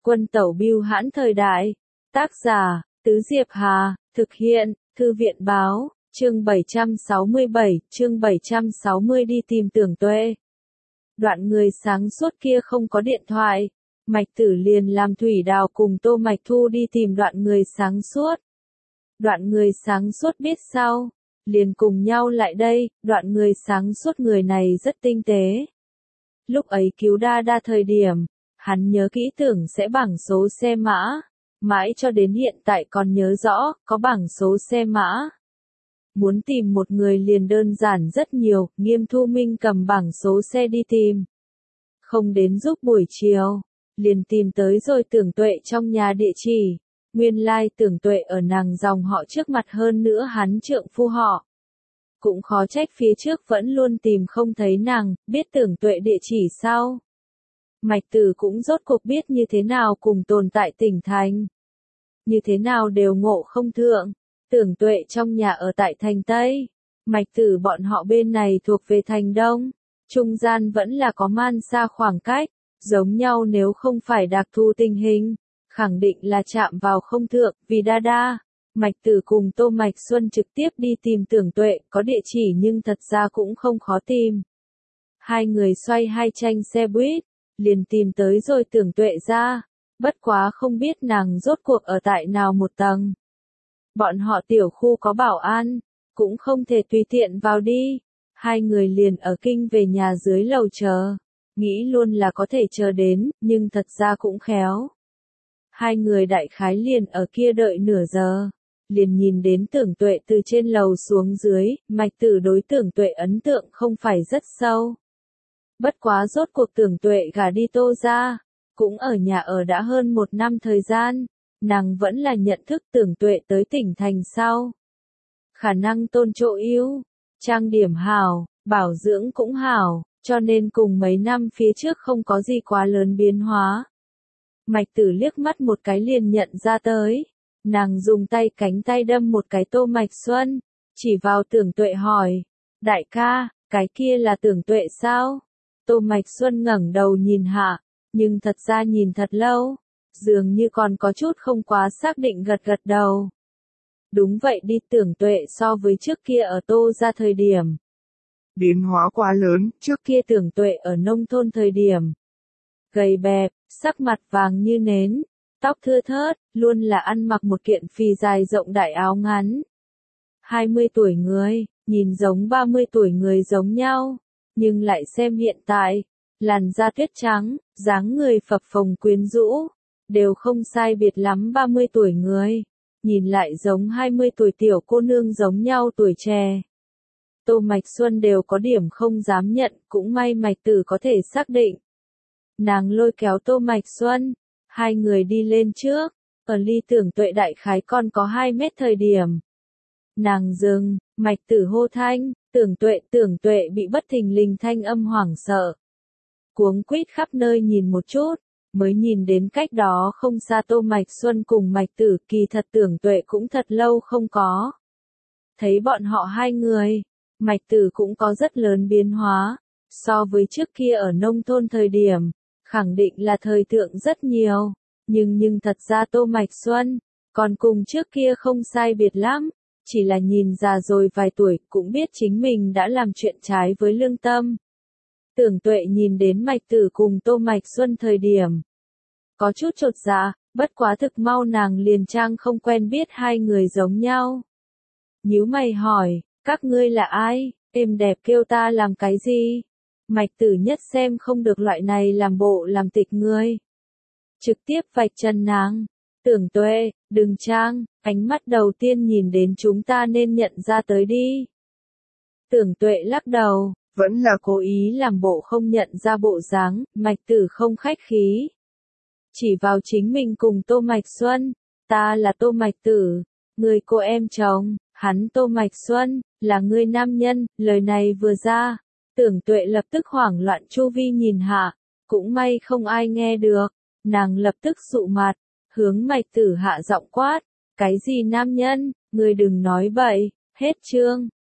Quân tẩu bưu hãn thời đại. Tác giả, Tứ Diệp Hà, thực hiện, Thư viện báo, chương 767, chương 760 đi tìm Tưởng Tuệ. Đoạn người sáng suốt kia không có điện thoại, Mạch Tử liền làm Thủy Đào cùng Tô Mạch Thu đi tìm đoạn người sáng suốt. Đoạn người sáng suốt biết sao, liền cùng nhau lại đây, đoạn người sáng suốt người này rất tinh tế. Lúc ấy cứu Đa Đa thời điểm, hắn nhớ kỹ tưởng sẽ bảng số xe mã, mãi cho đến hiện tại còn nhớ rõ, có bảng số xe mã. Muốn tìm một người liền đơn giản rất nhiều, Nghiêm Thu Minh cầm bảng số xe đi tìm. Không đến giúp buổi chiều, liền tìm tới rồi Tưởng Tuệ trong nhà địa chỉ. Nguyên lai Tưởng Tuệ ở nàng dòng họ trước mặt hơn nữa hắn trượng phu họ. Cũng khó trách phía trước vẫn luôn tìm không thấy nàng, biết Tưởng Tuệ địa chỉ sao. Mạch Tử cũng rốt cuộc biết như thế nào cùng tồn tại tỉnh thành. Như thế nào đều ngộ không thượng. Tưởng Tuệ trong nhà ở tại thành Tây. Mạch Tử bọn họ bên này thuộc về thành Đông. Trung gian vẫn là có man xa khoảng cách. Giống nhau nếu không phải đặc thù tình hình. Khẳng định là chạm vào không thượng, vì Đa Đa. Mạch Tử cùng Tô Mạch Xuân trực tiếp đi tìm Tưởng Tuệ, có địa chỉ nhưng thật ra cũng không khó tìm. Hai người xoay hai tranh xe buýt, liền tìm tới rồi Tưởng Tuệ ra, bất quá không biết nàng rốt cuộc ở tại nào một tầng. Bọn họ tiểu khu có bảo an, cũng không thể tùy tiện vào đi. Hai người liền ở kinh về nhà dưới lầu chờ, nghĩ luôn là có thể chờ đến, nhưng thật ra cũng khéo. Hai người đại khái liền ở kia đợi nửa giờ, liền nhìn đến Tưởng Tuệ từ trên lầu xuống dưới, Mạch Tử đối Tưởng Tuệ ấn tượng không phải rất sâu. Bất quá rốt cuộc Tưởng Tuệ gả đi Tô ra, cũng ở nhà ở đã hơn 1 năm thời gian, nàng vẫn là nhận thức Tưởng Tuệ tới tỉnh thành sau. Khả năng tôn chỗ yếu, trang điểm hảo, bảo dưỡng cũng hảo, cho nên cùng mấy năm phía trước không có gì quá lớn biến hóa. Mạch Tử liếc mắt một cái liền nhận ra tới, nàng dùng cánh tay đâm một cái Tô Mạch Xuân, chỉ vào Tưởng Tuệ hỏi, đại ca, cái kia là Tưởng Tuệ sao? Tô Mạch Xuân ngẩng đầu nhìn hạ, nhưng thật ra nhìn thật lâu, dường như còn có chút không quá xác định gật gật đầu. Đúng vậy đi, Tưởng Tuệ so với trước kia ở Tô ra thời điểm. Biến hóa quá lớn, trước kia Tưởng Tuệ ở nông thôn thời điểm. Gầy bẹp, sắc mặt vàng như nến, tóc thưa thớt, luôn là ăn mặc một kiện phì dài rộng đại áo ngắn. 20 tuổi người, nhìn giống 30 tuổi người giống nhau, nhưng lại xem hiện tại, làn da tuyết trắng, dáng người phập phồng quyến rũ, đều không sai biệt lắm 30 tuổi người, nhìn lại giống 20 tuổi tiểu cô nương giống nhau tuổi trẻ. Tô Mạch Xuân đều có điểm không dám nhận, cũng may Mạch Tử có thể xác định. Nàng lôi kéo Tô Mạch Xuân, hai người đi lên trước, ở ly Tưởng Tuệ đại khái còn có 2 mét thời điểm. Nàng dừng, Mạch Tử hô thanh, Tưởng Tuệ bị bất thình lình thanh âm hoảng sợ. Cuống quýt khắp nơi nhìn một chút, mới nhìn đến cách đó không xa Tô Mạch Xuân cùng Mạch Tử, kỳ thật Tưởng Tuệ cũng thật lâu không có. Thấy bọn họ hai người, Mạch Tử cũng có rất lớn biến hóa, so với trước kia ở nông thôn thời điểm, khẳng định là thời thượng rất nhiều, nhưng thật ra Tô Mạch Xuân, còn cùng trước kia không sai biệt lắm, chỉ là nhìn già rồi vài tuổi cũng biết chính mình đã làm chuyện trái với lương tâm. Tưởng Tuệ nhìn đến Mạch Tử cùng Tô Mạch Xuân thời điểm, có chút chột dạ, bất quá thực mau nàng liền trang không quen biết hai người giống nhau. Nhíu mày hỏi, các ngươi là ai, êm đẹp kêu ta làm cái gì? Mạch Tử nhất xem không được loại này làm bộ làm tịch ngươi. Trực tiếp vạch chân nàng, Tưởng Tuệ, đừng trang, ánh mắt đầu tiên nhìn đến chúng ta nên nhận ra tới đi. Tưởng Tuệ lắc đầu, vẫn là cố ý làm bộ không nhận ra bộ dáng, Mạch Tử không khách khí. Chỉ vào chính mình cùng Tô Mạch Xuân, ta là Tô Mạch Tử, người cô em chồng, hắn Tô Mạch Xuân, là người nam nhân, lời này vừa ra, Tưởng Tuệ lập tức hoảng loạn chu vi nhìn hạ, cũng may không ai nghe được, nàng lập tức sụ mặt, hướng Mạch Tử hạ giọng quát, cái gì nam nhân, người đừng nói bậy, hết chương.